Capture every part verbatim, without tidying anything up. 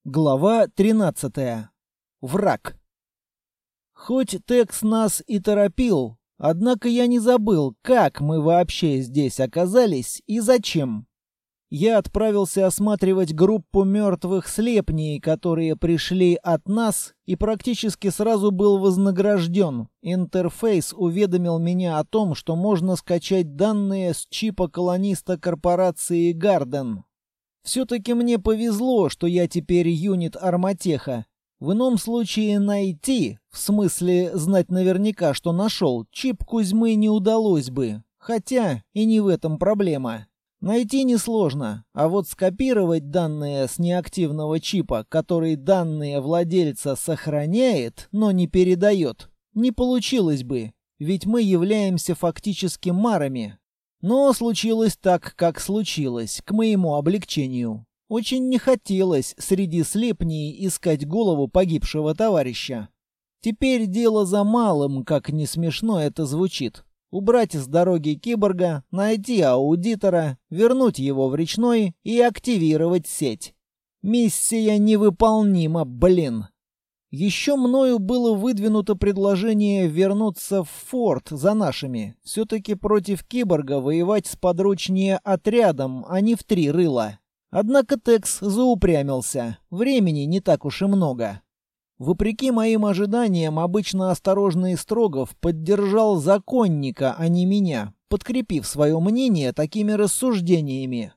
Глава тринадцатая. Враг. Хоть Текс нас и торопил, однако я не забыл, как мы вообще здесь оказались и зачем. Я отправился осматривать группу мертвых слепней, которые пришли от нас, и практически сразу был вознагражден. Интерфейс уведомил меня о том, что можно скачать данные с чипа колониста корпорации «Гарден». Все-таки мне повезло, что я теперь юнит Арматеха. В ином случае найти, в смысле знать наверняка, что нашел, чип Кузьмы не удалось бы. Хотя и не в этом проблема. Найти несложно, а вот скопировать данные с неактивного чипа, который данные владельца сохраняет, но не передает, не получилось бы, ведь мы являемся фактически марами. Но случилось так, как случилось, к моему облегчению. Очень не хотелось среди слепней искать голову погибшего товарища. Теперь дело за малым, как не смешно это звучит. Убрать с дороги киборга, найти аудитора, вернуть его в речной и активировать сеть. Миссия невыполнима, блин. Еще мною было выдвинуто предложение вернуться в форт за нашими. Все-таки против киборга воевать сподручнее отрядом, а не в три рыла. Однако Текс заупрямился. Времени не так уж и много. Вопреки моим ожиданиям, обычно осторожный Строгов поддержал законника, а не меня, подкрепив свое мнение такими рассуждениями.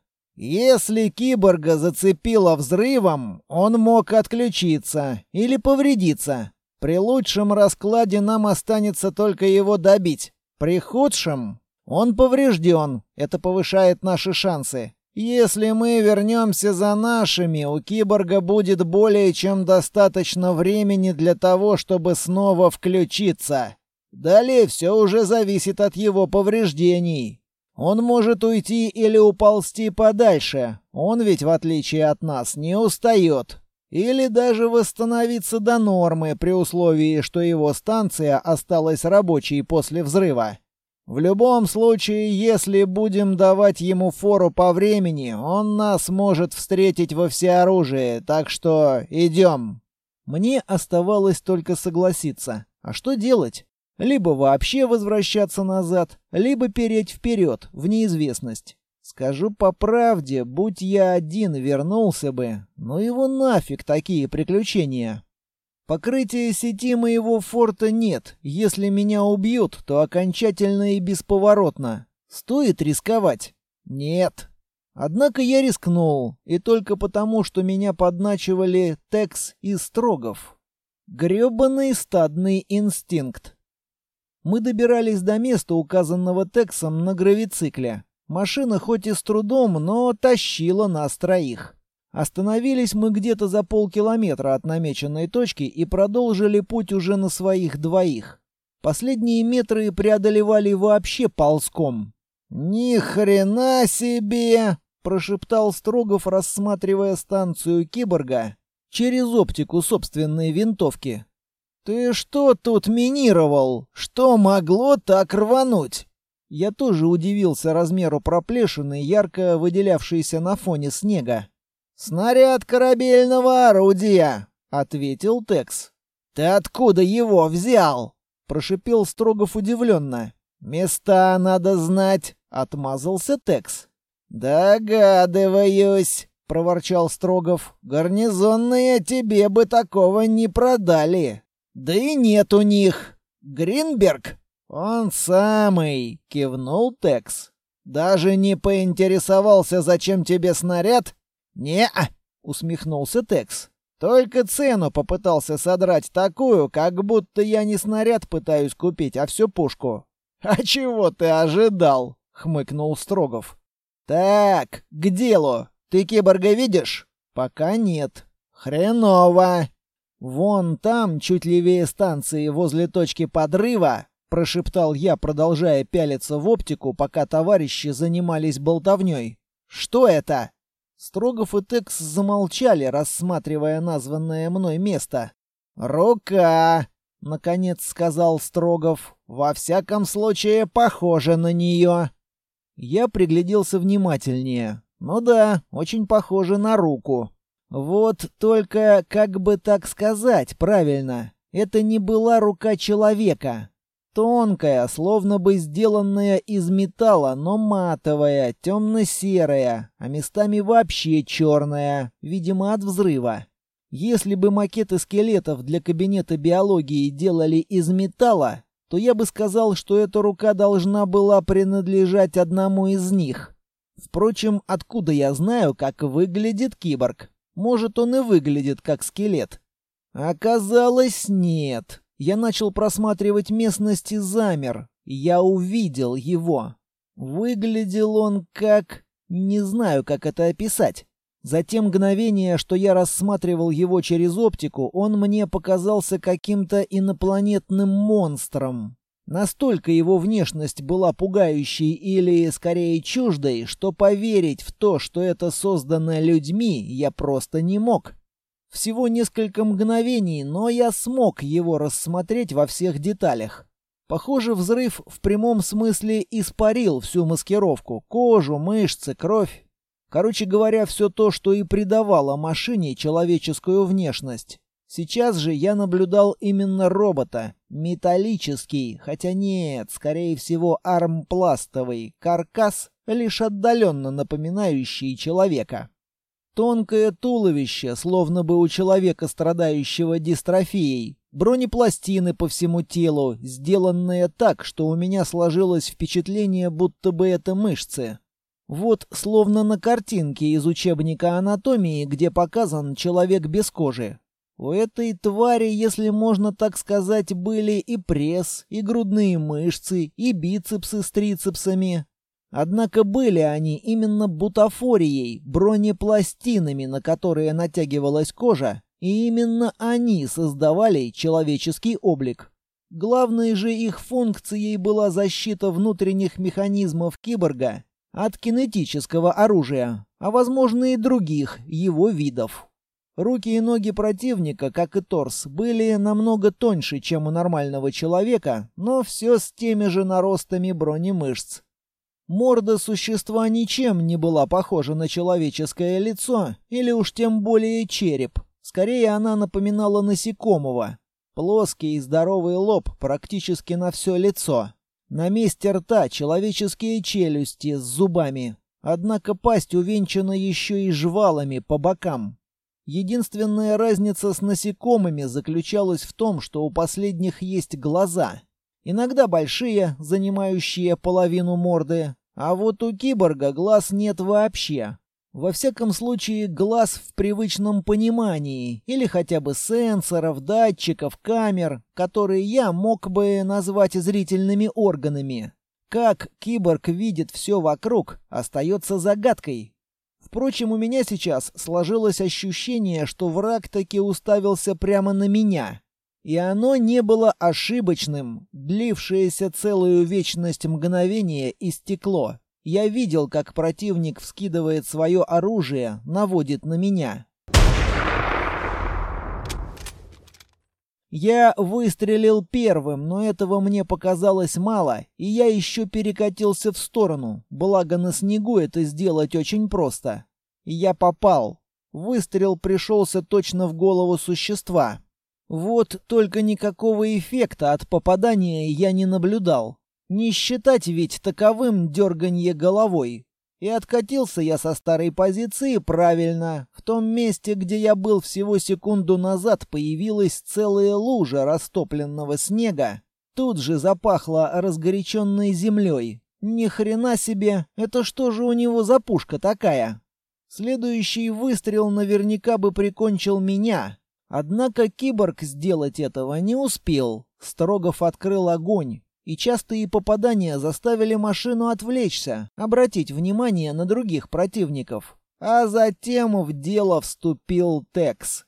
Если киборга зацепило взрывом, он мог отключиться или повредиться. При лучшем раскладе нам останется только его добить. При худшем он поврежден. Это повышает наши шансы. Если мы вернемся за нашими, у киборга будет более чем достаточно времени для того, чтобы снова включиться. Далее все уже зависит от его повреждений. Он может уйти или уползти подальше. Он ведь, в отличие от нас, не устает. Или даже восстановиться до нормы при условии, что его станция осталась рабочей после взрыва. В любом случае, если будем давать ему фору по времени, он нас может встретить во всеоружии, так что идем. Мне оставалось только согласиться. А что делать? Либо вообще возвращаться назад, либо переть вперед, в неизвестность. Скажу по правде, будь я один, вернулся бы. Но его нафиг такие приключения. Покрытия сети моего форта нет. Если меня убьют, то окончательно и бесповоротно. Стоит рисковать? Нет. Однако я рискнул, и только потому, что меня подначивали Текс и Строгов. Грёбаный стадный инстинкт. Мы добирались до места, указанного Тексом на гравицикле. Машина хоть и с трудом, но тащила нас троих. Остановились мы где-то за полкилометра от намеченной точки и продолжили путь уже на своих двоих. Последние метры преодолевали вообще ползком. «Ни хрена себе!» — прошептал Строгов, рассматривая станцию киборга через оптику собственной винтовки. «Ты что тут минировал? Что могло так рвануть?» Я тоже удивился размеру проплешины, ярко выделявшейся на фоне снега. «Снаряд корабельного орудия», — ответил Текс. «Ты откуда его взял?» — прошипел Строгов удивленно. «Места надо знать», — отмазался Текс. «Догадываюсь», — проворчал Строгов. «Гарнизонные тебе бы такого не продали». «Да и нет у них. Гринберг?» «Он самый», — кивнул Текс. «Даже не поинтересовался, зачем тебе снаряд?» «Не-а», — усмехнулся Текс. «Только цену попытался содрать такую, как будто я не снаряд пытаюсь купить, а всю пушку». «А чего ты ожидал?» — хмыкнул Строгов. «Так, к делу. Ты киборга видишь?» «Пока нет». «Хреново». «Вон там, чуть левее станции, возле точки подрыва», — прошептал я, продолжая пялиться в оптику, пока товарищи занимались болтовней. «Что это?» Строгов и Текс замолчали, рассматривая названное мной место. «Рука», — наконец сказал Строгов. «Во всяком случае, похоже на нее». Я пригляделся внимательнее. Ну да, очень похоже на руку. Вот только, как бы так сказать правильно, это не была рука человека. Тонкая, словно бы сделанная из металла, но матовая, темно-серая, а местами вообще черная, видимо, от взрыва. Если бы макеты скелетов для кабинета биологии делали из металла, то я бы сказал, что эта рука должна была принадлежать одному из них. Впрочем, откуда я знаю, как выглядит киборг? Может, он и выглядит как скелет. Оказалось, нет. Я начал просматривать местность и замер. Я увидел его. Выглядел он как... Не знаю, как это описать. За те мгновения, что я рассматривал его через оптику, он мне показался каким-то инопланетным монстром. Настолько его внешность была пугающей или, скорее, чуждой, что поверить в то, что это создано людьми, я просто не мог. Всего несколько мгновений, но я смог его рассмотреть во всех деталях. Похоже, взрыв в прямом смысле испарил всю маскировку: кожу, мышцы, кровь. Короче говоря, все то, что и придавало машине человеческую внешность. Сейчас же я наблюдал именно робота. Металлический, хотя нет, скорее всего, армпластовый каркас, лишь отдаленно напоминающий человека. Тонкое туловище, словно бы у человека, страдающего дистрофией. Бронепластины по всему телу, сделанные так, что у меня сложилось впечатление, будто бы это мышцы. Вот словно на картинке из учебника анатомии, где показан человек без кожи. У этой твари, если можно так сказать, были и пресс, и грудные мышцы, и бицепсы с трицепсами. Однако были они именно бутафорией, бронепластинами, на которые натягивалась кожа, и именно они создавали человеческий облик. Главной же их функцией была защита внутренних механизмов киборга от кинетического оружия, а возможно и других его видов. Руки и ноги противника, как и торс, были намного тоньше, чем у нормального человека, но все с теми же наростами бронемышц. Морда существа ничем не была похожа на человеческое лицо, или уж тем более череп. Скорее, она напоминала насекомого. Плоский и здоровый лоб практически на все лицо. На месте рта человеческие челюсти с зубами. Однако пасть увенчана еще и жвалами по бокам. Единственная разница с насекомыми заключалась в том, что у последних есть глаза. Иногда большие, занимающие половину морды, а вот у киборга глаз нет вообще. Во всяком случае, глаз в привычном понимании, или хотя бы сенсоров, датчиков, камер, которые я мог бы назвать зрительными органами. Как киборг видит все вокруг, остается загадкой. Впрочем, у меня сейчас сложилось ощущение, что враг таки уставился прямо на меня. И оно не было ошибочным. Длившееся целую вечность мгновение истекло. Я видел, как противник вскидывает свое оружие, наводит на меня. Я выстрелил первым, но этого мне показалось мало, и я еще перекатился в сторону, благо на снегу это сделать очень просто. Я попал. Выстрел пришелся точно в голову существа. Вот только никакого эффекта от попадания я не наблюдал. Не считать ведь таковым дерганье головой. И откатился я со старой позиции правильно. В том месте, где я был всего секунду назад, появилась целая лужа растопленного снега. Тут же запахло разгоряченной землей. Ни хрена себе, это что же у него за пушка такая? Следующий выстрел наверняка бы прикончил меня. Однако киборг сделать этого не успел. Строгов открыл огонь. И частые попадания заставили машину отвлечься, обратить внимание на других противников. А затем в дело вступил Текс.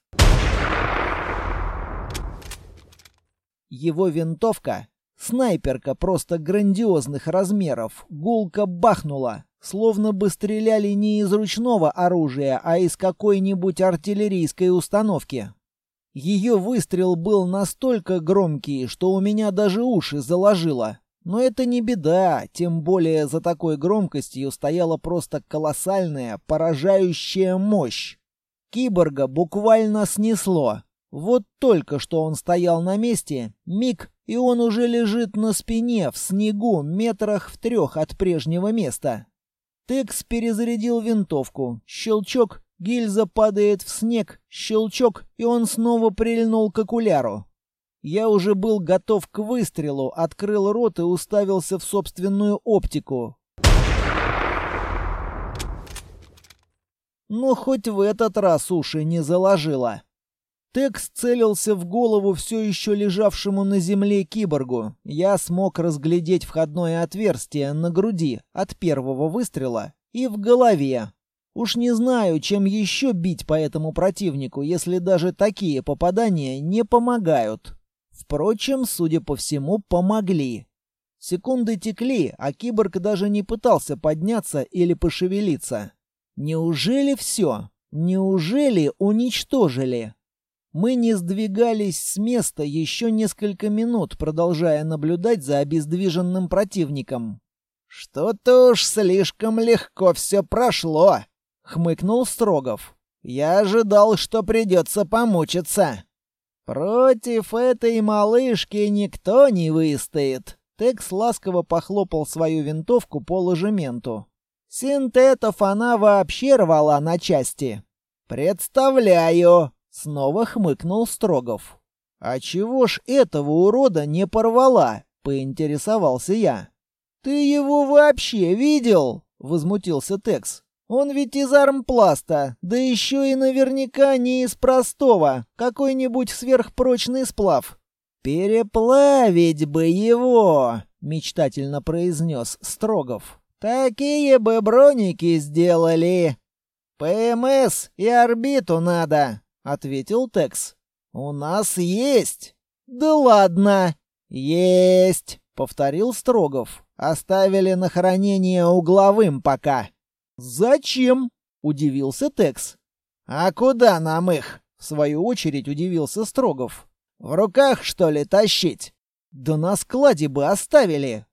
Его винтовка, снайперка просто грандиозных размеров, гулко бахнула, словно бы стреляли не из ручного оружия, а из какой-нибудь артиллерийской установки. Ее выстрел был настолько громкий, что у меня даже уши заложило. Но это не беда, тем более за такой громкостью стояла просто колоссальная, поражающая мощь. Киборга буквально снесло. Вот только что он стоял на месте, миг, и он уже лежит на спине в снегу метрах в трех от прежнего места. Текс перезарядил винтовку. Щелчок, гильза падает в снег, щелчок, и он снова прильнул к окуляру. Я уже был готов к выстрелу, открыл рот и уставился в собственную оптику. Но хоть в этот раз уши не заложило. Текс целился в голову все еще лежавшему на земле киборгу. Я смог разглядеть входное отверстие на груди от первого выстрела и в голове. Уж не знаю, чем еще бить по этому противнику, если даже такие попадания не помогают. Впрочем, судя по всему, помогли. Секунды текли, а киборг даже не пытался подняться или пошевелиться. Неужели все? Неужели уничтожили? Мы не сдвигались с места еще несколько минут, продолжая наблюдать за обездвиженным противником. «Что-то уж слишком легко все прошло», — хмыкнул Строгов. «Я ожидал, что придется помучиться». «Против этой малышки никто не выстоит», — Текс ласково похлопал свою винтовку по ложементу. «Синтетов она вообще рвала на части». «Представляю», — снова хмыкнул Строгов. «А чего ж этого урода не порвала?» — поинтересовался я. «Ты его вообще видел?» — возмутился Текс. «Он ведь из армпласта, да еще и наверняка не из простого, какой-нибудь сверхпрочный сплав». «Переплавить бы его!» — мечтательно произнес Строгов. «Такие бы броники сделали!» «ПМС и орбиту надо!» — ответил Текс. «У нас есть!» «Да ладно!» «Есть!» — повторил Строгов. «Оставили на хранение угловым пока». «Зачем?» — удивился Текс. «А куда нам их?» — в свою очередь удивился Строгов. «В руках, что ли, тащить?» «Да на складе бы оставили».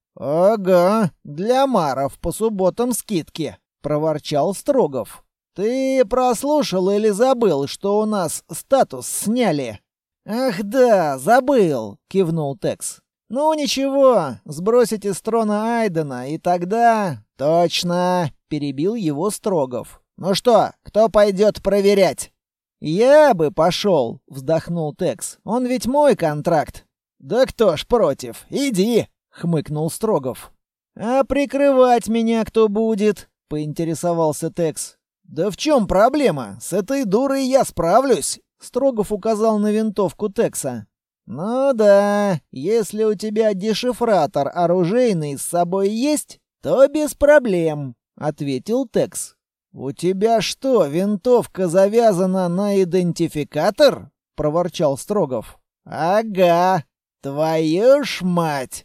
«Ага, для маров по субботам скидки», — проворчал Строгов. «Ты прослушал или забыл, что у нас статус сняли?» «Ах да, забыл», — кивнул Текс. «Ну ничего, сбросите с трона Айдена, и тогда...» «Точно!» — перебил его Строгов. «Ну что, кто пойдет проверять?» «Я бы пошел!» — вздохнул Текс. «Он ведь мой контракт!» «Да кто ж против? Иди!» — хмыкнул Строгов. «А прикрывать меня кто будет?» — поинтересовался Текс. «Да в чем проблема? С этой дурой я справлюсь!» Строгов указал на винтовку Текса. «Ну да, если у тебя дешифратор оружейный с собой есть, то без проблем», — ответил Текс. «У тебя что, винтовка завязана на идентификатор?» — проворчал Строгов. «Ага, твою ж мать!»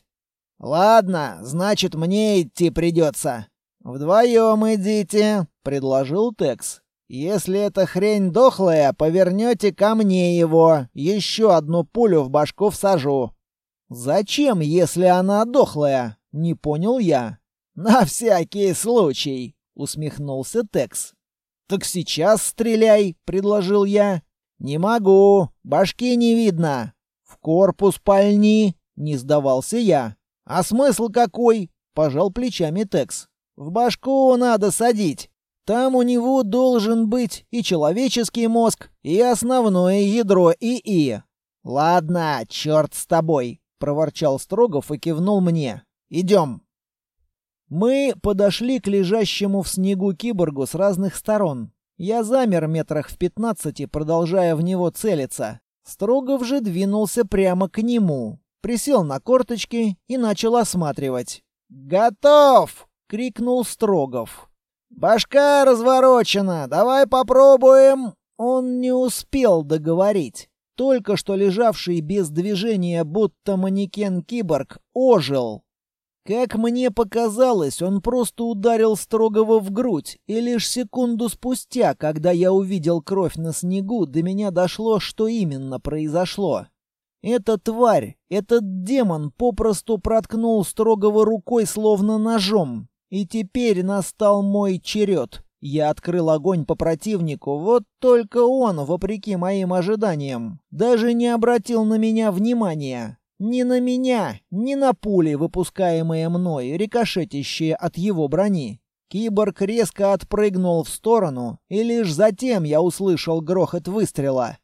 «Ладно, значит, мне идти придется». «Вдвоем идите», — предложил Текс. «Если эта хрень дохлая, повернете ко мне его. Еще одну пулю в башку всажу». «Зачем, если она дохлая?» — не понял я. «На всякий случай», — усмехнулся Текс. «Так сейчас стреляй», — предложил я. «Не могу, башки не видно». «В корпус пальни», — не сдавался я. «А смысл какой?» — пожал плечами Текс. «В башку надо садить. Там у него должен быть и человеческий мозг, и основное ядро ИИ». «Ладно, черт с тобой», — проворчал Строгов и кивнул мне. «Идем». Мы подошли к лежащему в снегу киборгу с разных сторон. Я замер метрах в пятнадцати, продолжая в него целиться. Строгов же двинулся прямо к нему, присел на корточки и начал осматривать. «Готов!» — крикнул Строгов. «Башка разворочена, давай попробуем!» Он не успел договорить. Только что лежавший без движения, будто манекен-киборг, ожил. Как мне показалось, он просто ударил Строгова в грудь, и лишь секунду спустя, когда я увидел кровь на снегу, до меня дошло, что именно произошло. Эта тварь, этот демон попросту проткнул Строгова рукой словно ножом, и теперь настал мой черед. Я открыл огонь по противнику, вот только он, вопреки моим ожиданиям, даже не обратил на меня внимания. Ни на меня, ни на пули, выпускаемые мной, рикошетящие от его брони. Киборг резко отпрыгнул в сторону, и лишь затем я услышал грохот выстрела.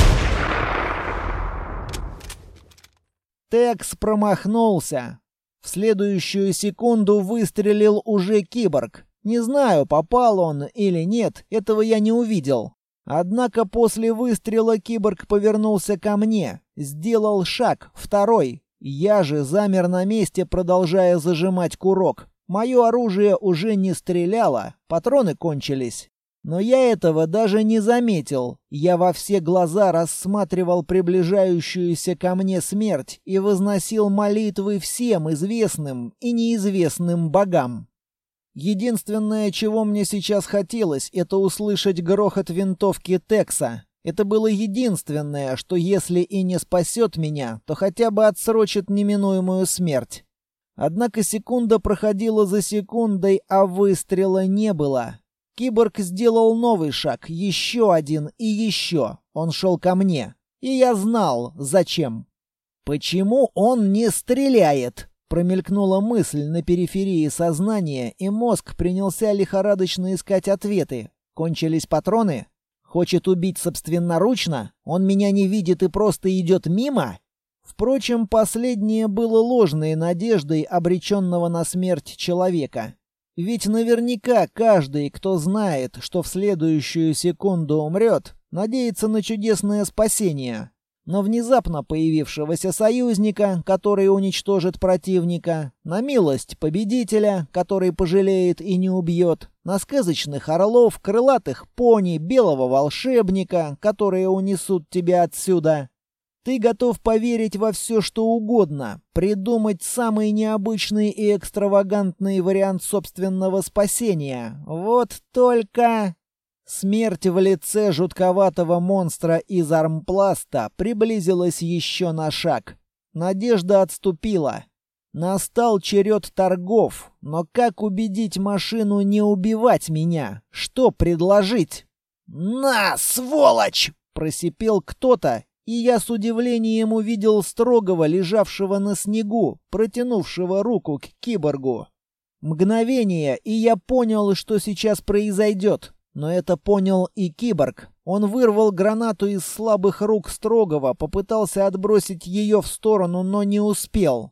Текс промахнулся. В следующую секунду выстрелил уже киборг. Не знаю, попал он или нет, этого я не увидел. Однако после выстрела киборг повернулся ко мне, сделал шаг, второй. Я же замер на месте, продолжая зажимать курок. Мое оружие уже не стреляло, патроны кончились. Но я этого даже не заметил. Я во все глаза рассматривал приближающуюся ко мне смерть и возносил молитвы всем известным и неизвестным богам. Единственное, чего мне сейчас хотелось, это услышать грохот винтовки Текса. Это было единственное, что если и не спасет меня, то хотя бы отсрочит неминуемую смерть. Однако секунда проходила за секундой, а выстрела не было. Киборг сделал новый шаг, еще один и еще. Он шел ко мне. И я знал, зачем. «Почему он не стреляет?» Промелькнула мысль на периферии сознания, и мозг принялся лихорадочно искать ответы. Кончились патроны? Хочет убить собственноручно? Он меня не видит и просто идет мимо? Впрочем, последнее было ложной надеждой обреченного на смерть человека. Ведь наверняка каждый, кто знает, что в следующую секунду умрет, надеется на чудесное спасение. Но внезапно появившегося союзника, который уничтожит противника, на милость победителя, который пожалеет и не убьет, на сказочных орлов, крылатых пони, белого волшебника, которые унесут тебя отсюда. Ты готов поверить во все, что угодно, придумать самый необычный и экстравагантный вариант собственного спасения. Вот только... Смерть в лице жутковатого монстра из армпласта приблизилась еще на шаг. Надежда отступила. Настал черед торгов, но как убедить машину не убивать меня? Что предложить? «На, сволочь!» — просипел кто-то, и я с удивлением увидел Строгова, лежавшего на снегу, протянувшего руку к киборгу. Мгновение, и я понял, что сейчас произойдет. Но это понял и киборг. Он вырвал гранату из слабых рук Строгова, попытался отбросить ее в сторону, но не успел.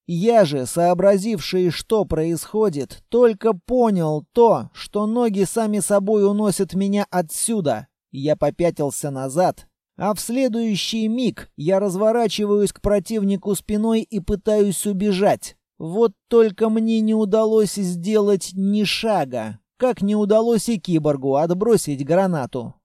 Я же, сообразивший, что происходит, только понял то, что ноги сами собой уносят меня отсюда. Я попятился назад, а в следующий миг я разворачиваюсь к противнику спиной и пытаюсь убежать. Вот только мне не удалось сделать ни шага. Как не удалось и киборгу отбросить гранату.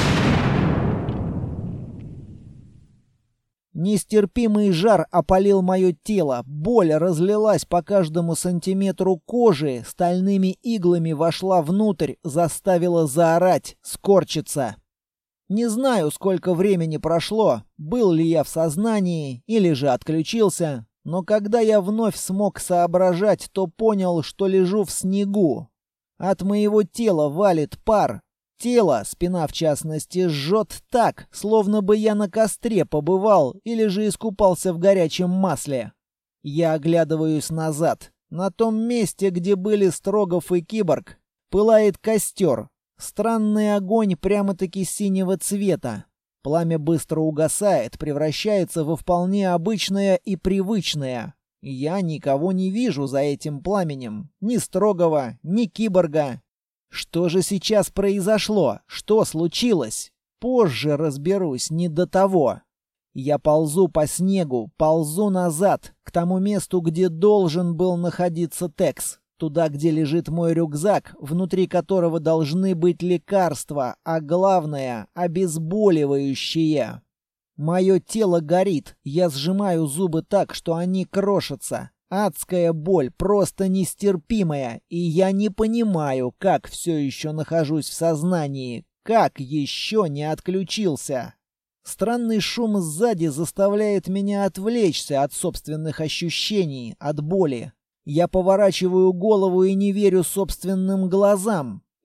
Нестерпимый жар опалил мое тело, боль разлилась по каждому сантиметру кожи, стальными иглами вошла внутрь, заставила заорать, скорчиться. Не знаю, сколько времени прошло, был ли я в сознании или же отключился, но когда я вновь смог соображать, то понял, что лежу в снегу. От моего тела валит пар. Тело, спина в частности, жжет так, словно бы я на костре побывал или же искупался в горячем масле. Я оглядываюсь назад. На том месте, где были Строгов и киборг, пылает костер. Странный огонь прямо-таки синего цвета. Пламя быстро угасает, превращается во вполне обычное и привычное. Я никого не вижу за этим пламенем. Ни Строгова, ни киборга. Что же сейчас произошло? Что случилось? Позже разберусь, не до того. Я ползу по снегу, ползу назад, к тому месту, где должен был находиться Текс. Туда, где лежит мой рюкзак, внутри которого должны быть лекарства, а главное — обезболивающие. Мое тело горит, я сжимаю зубы так, что они крошатся. Адская боль, просто нестерпимая, и я не понимаю, как все еще нахожусь в сознании, как еще не отключился. Странный шум сзади заставляет меня отвлечься от собственных ощущений, от боли. Я поворачиваю голову и не верю собственным глазам.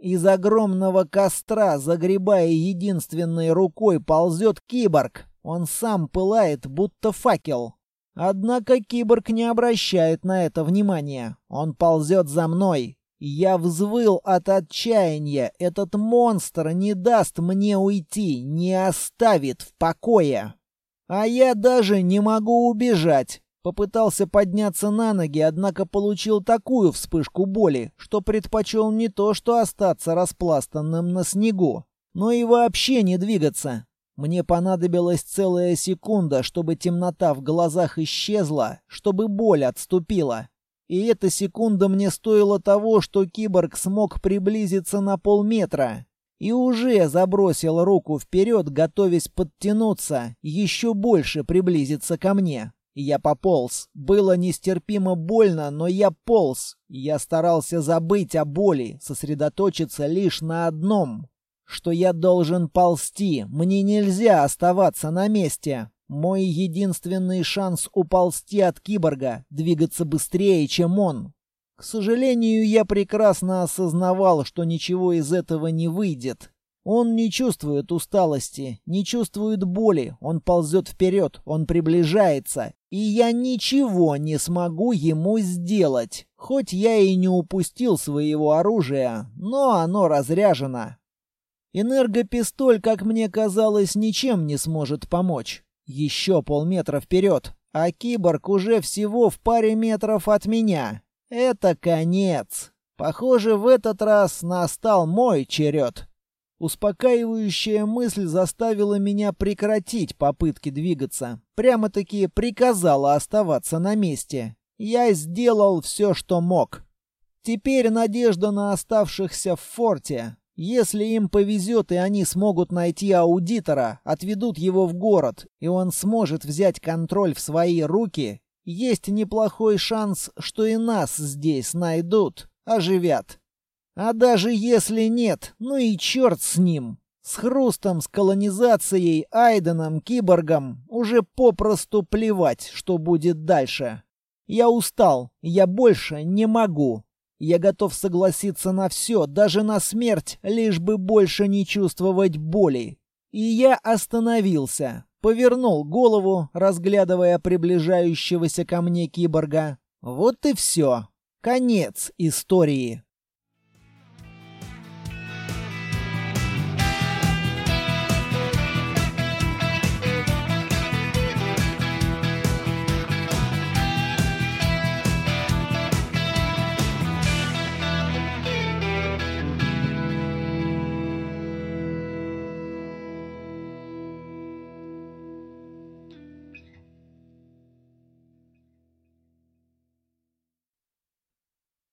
Из огромного костра, загребая единственной рукой, ползет киборг. Он сам пылает, будто факел. Однако киборг не обращает на это внимания. Он ползет за мной. Я взвыл от отчаяния. Этот монстр не даст мне уйти, не оставит в покое. А я даже не могу убежать. Попытался подняться на ноги, однако получил такую вспышку боли, что предпочел не то что остаться распластанным на снегу, но и вообще не двигаться. Мне понадобилась целая секунда, чтобы темнота в глазах исчезла, чтобы боль отступила. И эта секунда мне стоила того, что киборг смог приблизиться на полметра. И уже забросил руку вперед, готовясь подтянуться, еще больше приблизиться ко мне. Я пополз. Было нестерпимо больно, но я полз. Я старался забыть о боли, сосредоточиться лишь на одном. Что я должен ползти, мне нельзя оставаться на месте. Мой единственный шанс уползти от киборга, двигаться быстрее, чем он. К сожалению, я прекрасно осознавал, что ничего из этого не выйдет. Он не чувствует усталости, не чувствует боли, он ползет вперед, он приближается, и я ничего не смогу ему сделать. Хоть я и не упустил своего оружия, но оно разряжено. Энергопистоль, как мне казалось, ничем не сможет помочь. Еще полметра вперед, а киборг уже всего в паре метров от меня. Это конец. Похоже, в этот раз настал мой черед. Успокаивающая мысль заставила меня прекратить попытки двигаться. Прямо-таки приказала оставаться на месте. Я сделал все, что мог. Теперь надежда на оставшихся в форте. Если им повезет и они смогут найти аудитора, отведут его в город, и он сможет взять контроль в свои руки, есть неплохой шанс, что и нас здесь найдут, оживят. А даже если нет, ну и черт с ним. С Хрустом, с колонизацией, Айденом, киборгом уже попросту плевать, что будет дальше. Я устал, я больше не могу. Я готов согласиться на все, даже на смерть, лишь бы больше не чувствовать боли. И я остановился, повернул голову, разглядывая приближающегося ко мне киборга. Вот и все. Конец истории.